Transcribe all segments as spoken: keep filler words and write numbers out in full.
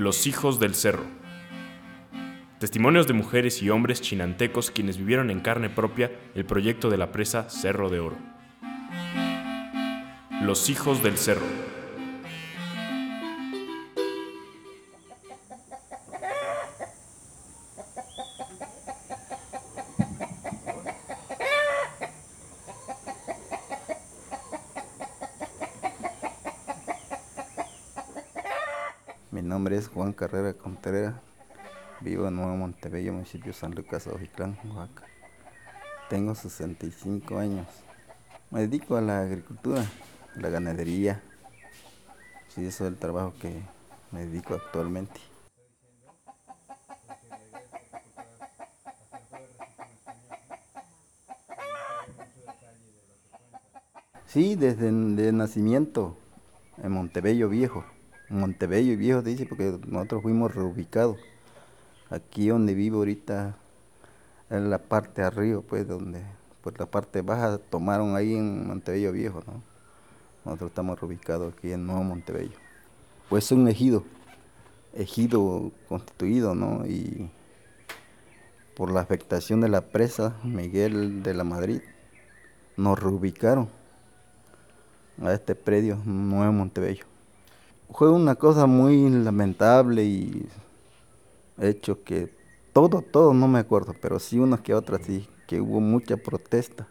Los hijos del cerro. Testimonios de mujeres y hombres chinantecos quienes vivieron en carne propia el proyecto de la presa Cerro de Oro. Los hijos del cerro. Mi nombre es Juan Carrera Contreras, vivo en Nuevo Montebello, municipio de San Lucas, Ojiclán, Oaxaca. Tengo sesenta y cinco años. Me dedico a la agricultura, a la ganadería. Sí, eso es el trabajo que me dedico actualmente. Sí, desde de nacimiento, en Montebello Viejo. Montebello Viejo dice porque nosotros fuimos reubicados. Aquí donde vivo ahorita, en la parte de arriba, pues donde, pues la parte baja tomaron ahí en Montebello Viejo, ¿no? Nosotros estamos reubicados aquí en Nuevo Montebello. Pues es un ejido, ejido constituido, ¿no? Y por la afectación de la presa Miguel de la Madrid, nos reubicaron a este predio Nuevo Montebello. Fue una cosa muy lamentable y hecho que todo, todo no me acuerdo, pero sí unas que otras sí, que hubo mucha protesta.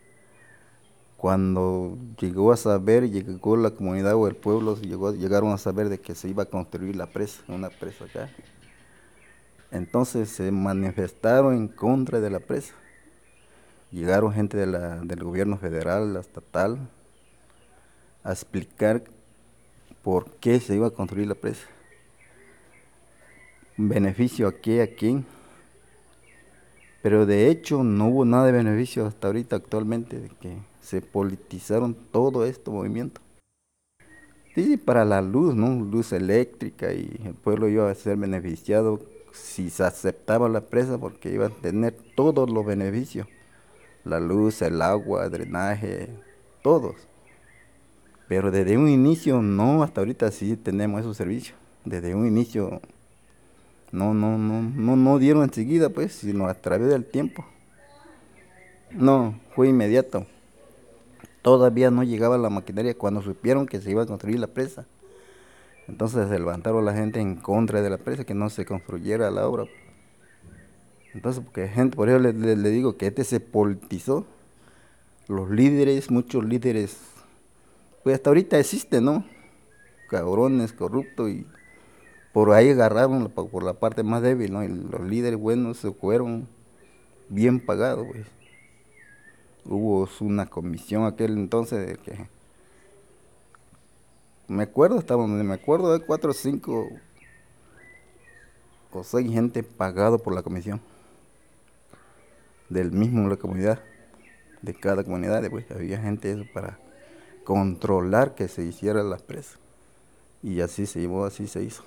Cuando llegó a saber, llegó la comunidad o el pueblo, llegó, llegaron a saber de que se iba a construir la presa, una presa acá. Entonces se manifestaron en contra de la presa. Llegaron gente de la, del gobierno federal, la estatal, a explicar por qué se iba a construir la presa. ¿Beneficio a qué, a quién? Pero de hecho no hubo nada de beneficio hasta ahorita actualmente, de que se politizaron todo este movimiento. Sí, para la luz, ¿no? Luz eléctrica, y el pueblo iba a ser beneficiado si se aceptaba la presa porque iba a tener todos los beneficios. La luz, el agua, el drenaje, todos. Pero desde un inicio no, hasta ahorita sí tenemos esos servicios. Desde un inicio no, no, no, no, no dieron enseguida, pues, sino a través del tiempo. No, fue inmediato. Todavía no llegaba la maquinaria cuando supieron que se iba a construir la presa. Entonces se levantaron la gente en contra de la presa, que no se construyera la obra. Entonces, porque gente, por eso le, le, le digo que este se politizó. Los líderes, muchos líderes, pues hasta ahorita existen, ¿no? Cabrones, corruptos, y por ahí agarraron la, por la parte más débil, ¿no? Y los líderes buenos se fueron bien pagados, pues. Hubo una comisión aquel entonces de que me acuerdo, hasta donde me acuerdo, de cuatro o cinco o seis gente pagado por la comisión del mismo la comunidad, de cada comunidad, pues había gente eso para controlar que se hiciera la presa, y así se llevó, así se hizo.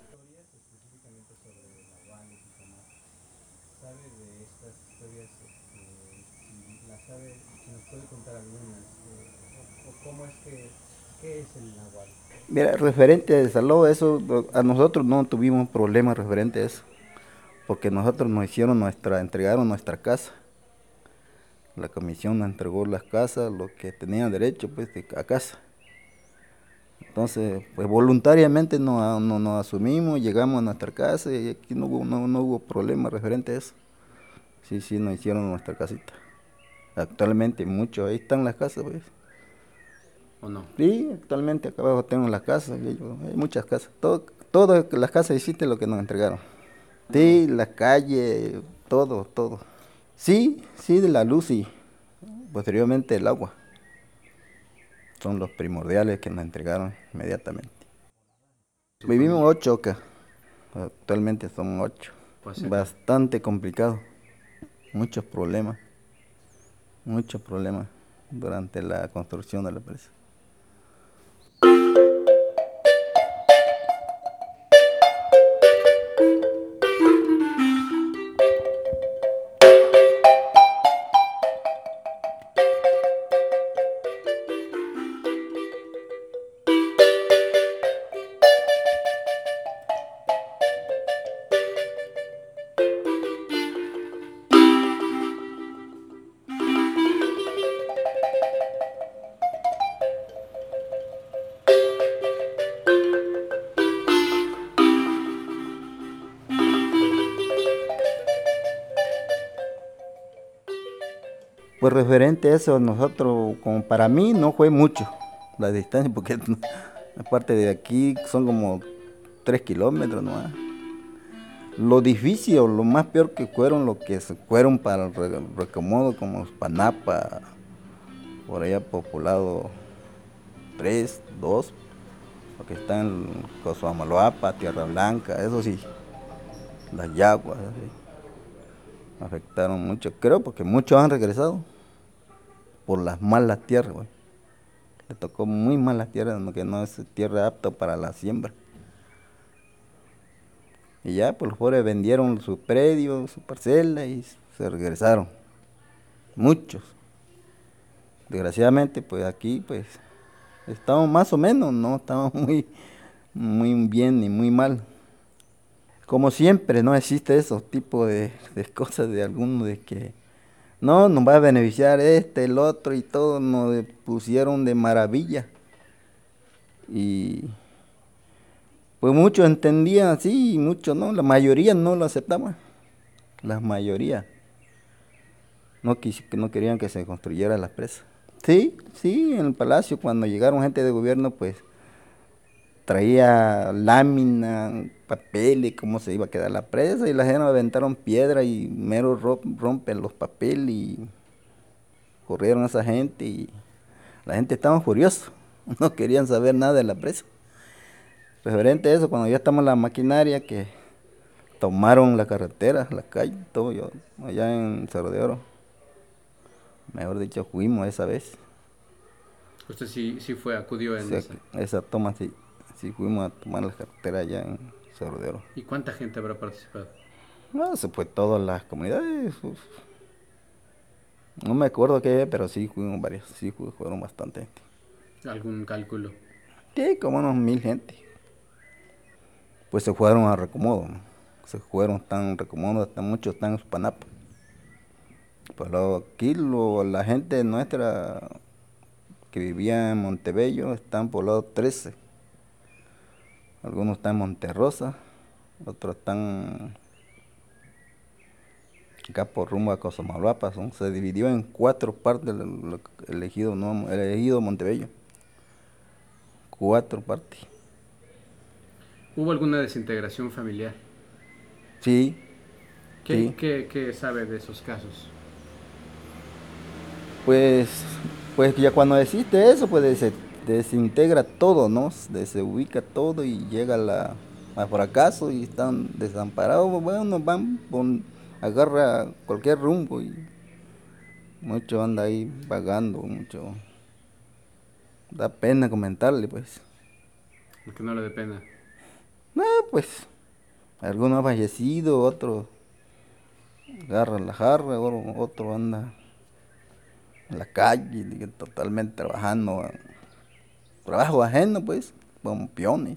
¿Sabe de estas historias? Este, si la sabe, si nos puede contar algunas, eh, o, o cómo es que, ¿qué es el náhuatl? Mira, referente a Saló, eso, a nosotros no tuvimos problemas referente a eso, porque nosotros nos hicieron nuestra, entregaron nuestra casa. La comisión nos entregó las casas, lo que tenían derecho, pues, de, a casa. Entonces, pues voluntariamente nos, nos, nos asumimos, llegamos a nuestra casa y aquí no hubo, no, no hubo problema referente a eso. Sí, sí, nos hicieron nuestra casita. Actualmente mucho, ahí están las casas, pues. ¿O no? Sí, actualmente acá abajo tengo las casas, y yo- hay muchas casas. Todo, todas las casas existen lo que nos entregaron. Sí, la calle, todo, todo. Sí, sí, de la luz y posteriormente el agua. Son los primordiales que nos entregaron inmediatamente. Vivimos ocho acá. Actualmente son ocho. Pues, Bastante complicado. Muchos problemas. Muchos problemas durante la construcción de la presa. Pues referente a eso, nosotros, como para mí, no fue mucho la distancia, porque aparte de aquí son como tres kilómetros nomás. Lo difícil, o lo más peor que fueron los que se fueron para el re- recomodo, como Panapa, por allá poblado tres, dos, porque están en Cosoamaloapa, Tierra Blanca, eso sí, las yaguas, así, afectaron mucho, creo, porque muchos han regresado por las malas tierras, güey. Le tocó muy malas tierras, que no es tierra apta para la siembra. Y ya, pues los pobres vendieron su predio, su parcela y se regresaron. Muchos. Desgraciadamente, pues aquí, pues, estamos más o menos, no estamos muy, muy bien ni muy mal. Como siempre, no existe esos tipos de, de cosas de algunos de que no, nos va a beneficiar este, el otro y todo, nos pusieron de maravilla. Y pues muchos entendían así y muchos no, la mayoría no lo aceptaban. La mayoría no, quis- no querían que se construyera la presa. Sí, sí, en el palacio cuando llegaron gente de gobierno pues traía lámina, papeles, cómo se iba a quedar la presa y la gente aventaron piedra y mero ro- rompen los papeles y corrieron a esa gente y la gente estaba furiosa, no querían saber nada de la presa. Referente a eso, cuando ya estamos en la maquinaria que tomaron la carretera, la calle, todo yo, allá en Cerro de Oro, mejor dicho, fuimos esa vez. Usted sí, sí fue, acudió O en sea, esa. que esa toma sí, sí fuimos a tomar la carretera allá en Cerro de Oro. ¿Y cuánta gente habrá participado? No, se fue todas las comunidades. Uf. No me acuerdo qué, pero sí fuimos varios, sí fu- fueron bastante gente. ¿Algún cálculo? Sí, como unos mil gente. Pues se fueron a Recomodo, ¿no? Se fueron tan Recomodo, hasta muchos están en Panapa. Pues luego aquí lo- la gente nuestra que vivía en Montebello están por lado trece. Algunos están en Monterrosa, otros están acá por rumbo a Cosamaloapas. Son- Se dividió en cuatro partes el, el- el ejido, no, el ejido Montebello. Cuatro partes. ¿Hubo alguna desintegración familiar? Sí, ¿Qué, sí. qué, qué sabe de esos casos? Pues, pues ya cuando existe eso, pues se desintegra todo, ¿no? Desubica todo y llega la, a fracaso y están desamparados. Bueno, van, pon- agarra cualquier rumbo y mucho anda ahí vagando, mucho. Da pena comentarle, pues. El que no le dé pena. No, pues, algunos han fallecido, otros agarran la jarra, otro, otro anda en la calle, digo, totalmente trabajando, trabajo ajeno, pues, como peones.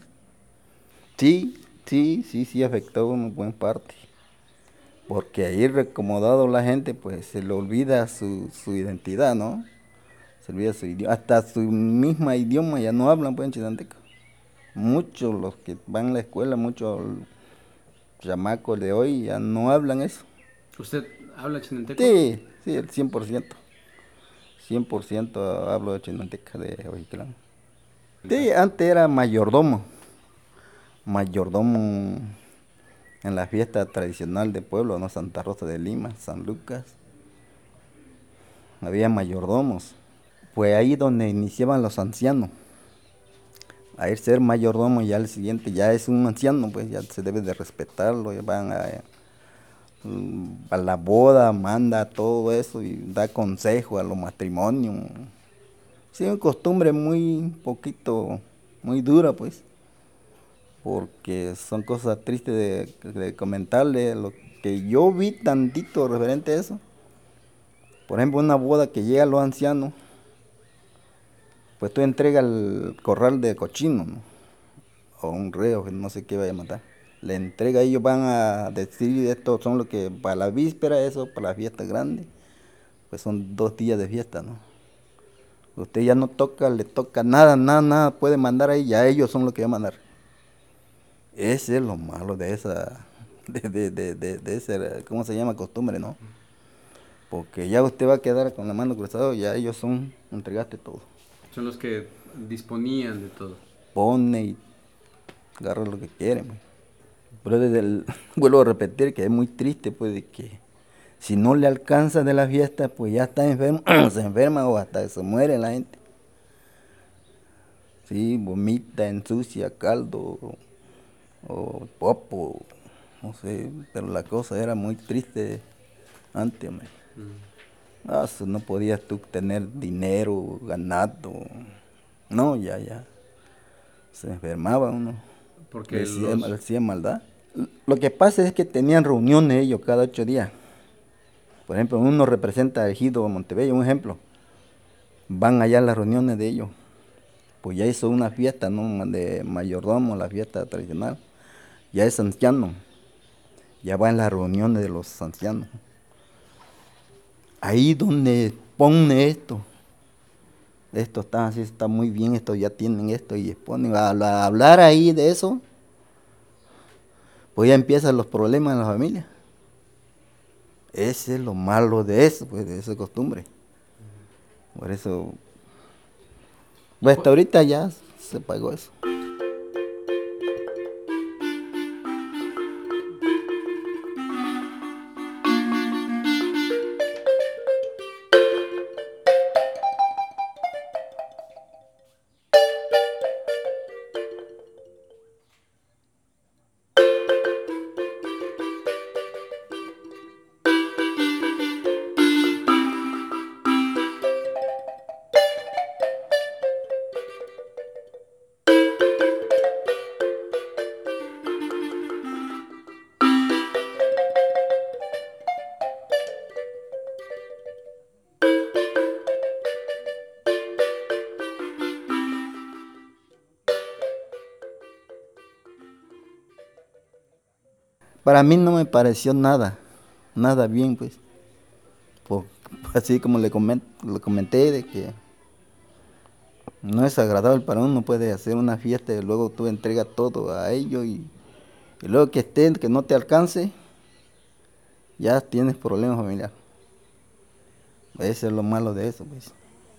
Sí, sí, sí, sí afectó una buena parte. Porque ahí recomodado la gente, pues se le olvida su, su identidad, ¿no? Se olvida su idioma. Hasta su misma idioma ya no hablan, pues, en Chinanteca. Muchos los que van a la escuela, muchos chamacos de hoy ya no hablan eso. ¿Usted habla chinanteco? Sí, sí, el cien por ciento. cien por ciento hablo de Chinanteca, de Ojiclán. Sí, antes era mayordomo. Mayordomo en la fiesta tradicional de pueblo, ¿no? Santa Rosa de Lima, San Lucas. Había mayordomos. Pues ahí donde iniciaban los ancianos. A ir ser mayordomo ya el siguiente ya es un anciano, pues ya se debe de respetarlo, ya van a, mm, a la boda, manda todo eso y da consejo a los matrimonios. Sí, una costumbre muy poquito, muy dura, pues, porque son cosas tristes de, de comentarle. Lo que yo vi tantito referente a eso, por ejemplo, una boda que llega a los ancianos, pues tú entregas el corral de cochino, ¿no? O un reo, que no sé qué vaya a matar. Le entrega, ellos van a decir, estos son lo que para la víspera, eso, para la fiesta grande, pues son dos días de fiesta, ¿no? Usted ya no toca, le toca nada, nada, nada, puede mandar ahí, ya ellos son los que van a mandar. Ese es lo malo de esa, de, de, de, de, de ese, ¿cómo se llama? Costumbre, ¿no? porque ya usted va a quedar con la mano cruzada, ya ellos son, entregaste todo. Son los que disponían de todo. Pone y agarra lo que quiere, pues. Pero desde el, vuelvo a repetir que es muy triste, pues, de que si no le alcanza de la fiesta, pues ya está enfermo, se enferma o hasta se muere la gente. Sí, vomita, ensucia, caldo, o, o popo, no sé, pero la cosa era muy triste antes, hombre. Mm. Ah, so, no podías tú tener dinero, ganado, no, ya, ya, se enfermaba uno, Porque le hacía, los... le hacía maldad. Lo que pasa es que tenían reuniones ellos cada ocho días. Por ejemplo, uno representa a Ejido o Montebello, un ejemplo. Van allá a las reuniones de ellos. Pues ya hizo una fiesta, ¿no? De mayordomo, la fiesta tradicional. Ya es anciano. Ya va en las reuniones de los ancianos. Ahí donde pone esto. Esto está así, está muy bien, esto ya tienen esto y ponen a, a hablar ahí de eso. Pues ya empiezan los problemas en la familia. Ese es lo malo de eso, pues de esa costumbre. Por eso, pues hasta ahorita ya se pagó eso. Para mí no me pareció nada, nada bien, pues. Por, así como le, coment, le comenté, de que no es agradable para uno, puede hacer una fiesta y luego tú entregas todo a ellos y, y luego que esté, que no te alcance, ya tienes problemas familiares. Eso es lo malo de eso, pues.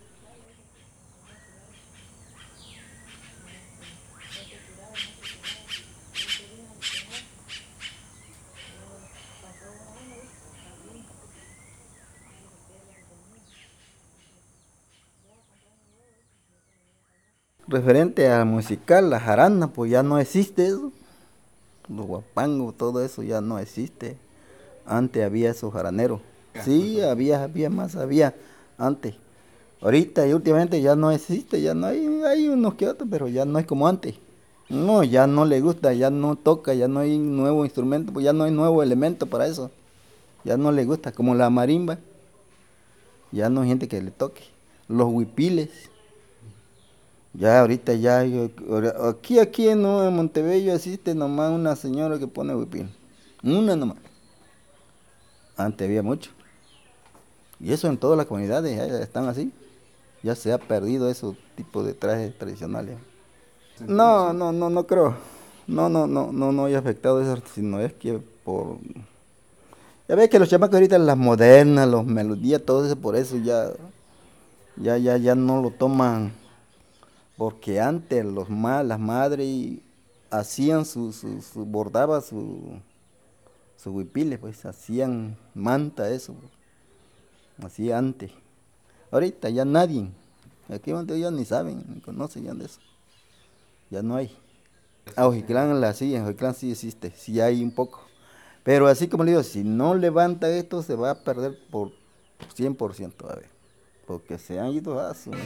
Referente a musical, la jarana, pues ya no existe eso. Los guapangos, todo eso ya no existe. Antes había esos jaraneros. Sí, había, había más, había antes. Ahorita y últimamente ya no existe, ya no hay, hay unos que otros, pero ya no es como antes. No, ya no le gusta, ya no toca, ya no hay nuevo instrumento, pues ya no hay nuevo elemento para eso. Ya no le gusta, como la marimba, ya no hay gente que le toque. Los huipiles, ya ahorita ya, hay- ahora- aquí, aquí no, en Montebello existe nomás una señora que pone huipil. Una nomás. Antes había mucho. Y eso en todas las comunidades ya están así. Ya se ha perdido esos tipos de trajes tradicionales. No, no, no, no creo. No, no, no, no, no hay afectado eso, sino es que por... Ya ves que los chamacos ahorita, las modernas, los melodías, todo eso, por eso ya, ya, ya, ya no lo toman. Porque antes los ma, las madres hacían su, su, su bordaba su, su huipile, pues hacían manta eso, así antes. Ahorita ya nadie, aquí en ya ni saben, ni conocen ya de eso. Ya no hay. A Ojiclán la sí, en Ojiclán sí existe, sí hay un poco. Pero así como le digo, si no levanta esto, se va a perder por cien por ciento, a ver. Porque se han ido a su...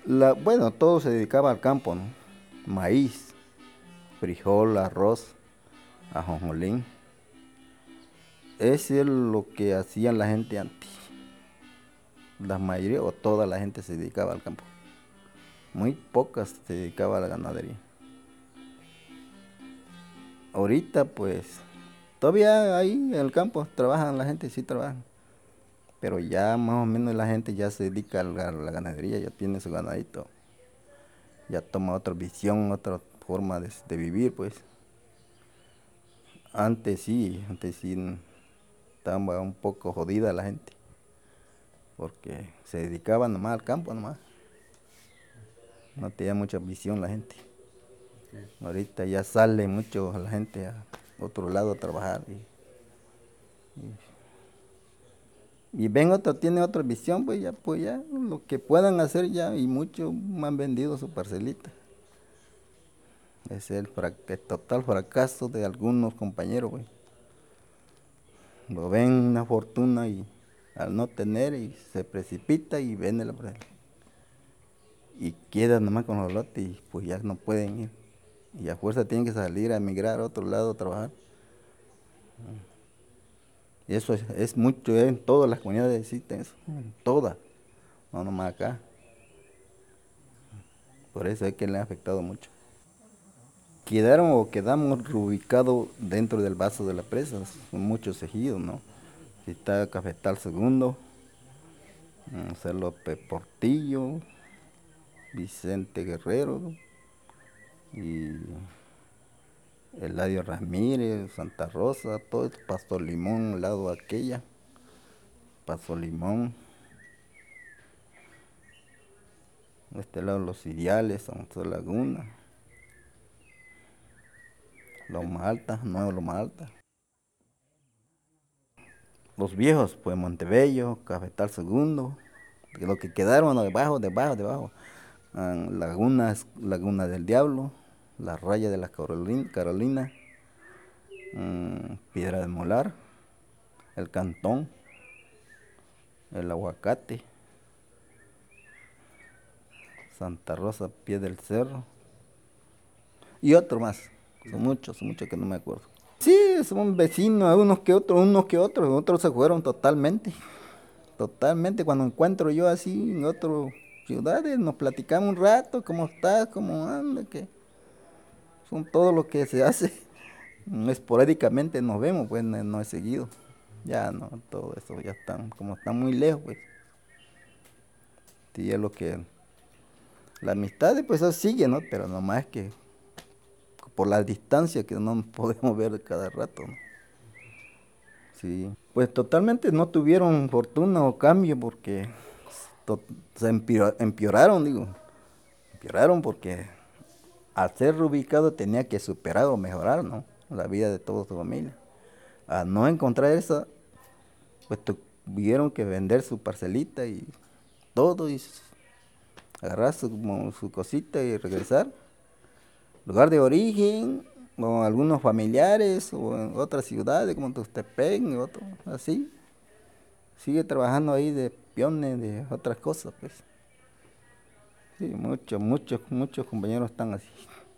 La, bueno, todo se dedicaba al campo, ¿no? Maíz, frijol, arroz, ajonjolín. Ese es lo que hacían la gente antes. La mayoría o toda la gente se dedicaba al campo. Muy pocas se dedicaba a la ganadería. Ahorita pues todavía ahí en el campo trabajan, la gente sí trabaja. Pero ya más o menos la gente ya se dedica a la, a la ganadería, ya tiene su ganadito. Ya toma otra visión, otra forma de, de vivir pues. Antes sí, antes sí estaba un poco jodida la gente. Porque se dedicaba nomás al campo nomás. No tenía mucha visión la gente. Okay. Ahorita ya sale mucho la gente a otro lado a trabajar. Y, y, y ven otro, tiene otra visión, pues ya, pues ya, lo que puedan hacer ya, y muchos han vendido su parcelita. Es el, frac- el total fracaso de algunos compañeros, pues. Lo ven una fortuna y al no tener y se precipita y vende la parcela. Y quedan nomás con los lotes y pues ya no pueden ir. Y a fuerza tienen que salir a emigrar a otro lado a trabajar. Y eso es, es mucho, en todas las comunidades existen eso, en todas, no nomás acá. Por eso es que le ha afectado mucho. Quedaron o quedamos reubicados dentro del vaso de la presa, son muchos ejidos, ¿no? Está Cafetal Segundo, mm, José López Portillo, Vicente Guerrero y Eladio Ramírez, Santa Rosa, todo esto, Pastor Limón, al lado de aquella, Paso Limón, de este lado Los Ideales, San José Laguna, Loma Alta, Nuevo Loma Alta. Los viejos, pues Montebello, Cafetal Segundo, que lo que quedaron debajo, debajo, debajo. Ah, Lagunas, Laguna del Diablo, la Raya de la Carolina, Carolina mm, Piedra del Molar, el Cantón, el Aguacate, Santa Rosa, Pie del Cerro y otro más. Son muchos, son muchos que no me acuerdo. Sí, son vecinos, unos que otros, unos que otros, otros se fueron totalmente. Totalmente, cuando encuentro yo así en otras ciudades, nos platicamos un rato, cómo estás, cómo anda, que son todo lo que se hace. Esporádicamente nos vemos, pues no, no es seguido. Ya no, todo eso ya están, como están muy lejos, pues. Sí, es lo que, la amistad pues eso sigue, ¿no? Pero nomás que por la distancia que no nos podemos ver cada rato, ¿no? Sí, pues totalmente no tuvieron fortuna o cambio porque to- se empeor- empeoraron, digo, empeoraron porque al ser ubicado tenía que superar o mejorar, ¿no? La vida de toda su familia. Al no encontrar eso, pues tuvieron que vender su parcelita y todo y s- agarrar su, como su cosita y regresar. Lugar de origen, o algunos familiares, o en otras ciudades como Tuxtepec, y otro, así. Sigue trabajando ahí de peones, de otras cosas, pues. Sí, muchos, muchos, muchos compañeros están así.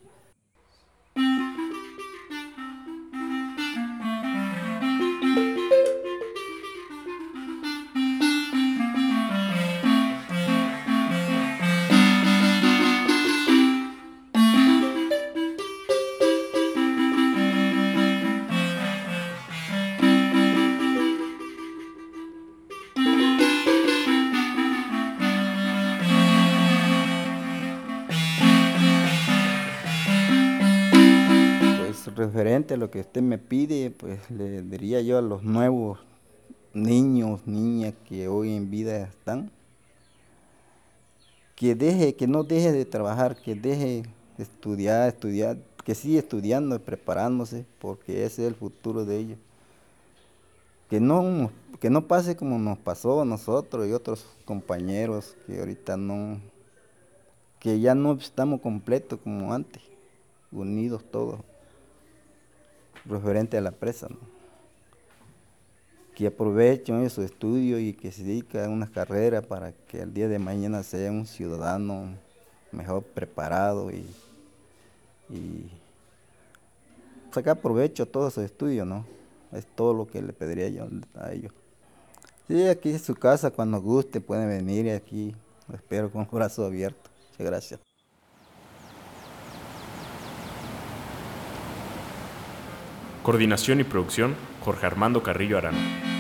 Pues referente a lo que usted me pide, pues le diría yo a los nuevos niños, niñas que hoy en vida están, que deje, que no deje de trabajar, que deje de estudiar, estudiar, que siga estudiando y preparándose, porque ese es el futuro de ellos. Que no, que no pase como nos pasó a nosotros y otros compañeros que ahorita no, que ya no estamos completos como antes, unidos todos, referente a la presa, ¿no? Que aprovechen ellos su estudio y que se dediquen a una carrera para que el día de mañana sea un ciudadano mejor preparado y, y sacar provecho a todos sus estudios, ¿no? Es todo lo que le pediría yo a ellos. Sí, aquí es su casa, cuando guste pueden venir y aquí lo espero con los brazos abiertos. Muchas gracias. Coordinación y producción, Jorge Armando Carrillo Arana.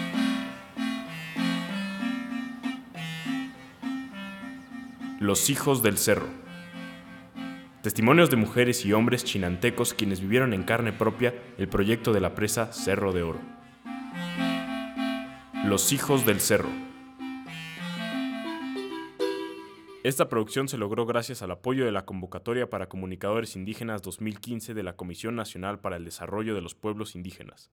Los hijos del cerro. Testimonios de mujeres y hombres chinantecos quienes vivieron en carne propia el proyecto de la presa Cerro de Oro. Los hijos del cerro. Esta producción se logró gracias al apoyo de la Convocatoria para Comunicadores Indígenas dos mil quince de la Comisión Nacional para el Desarrollo de los Pueblos Indígenas.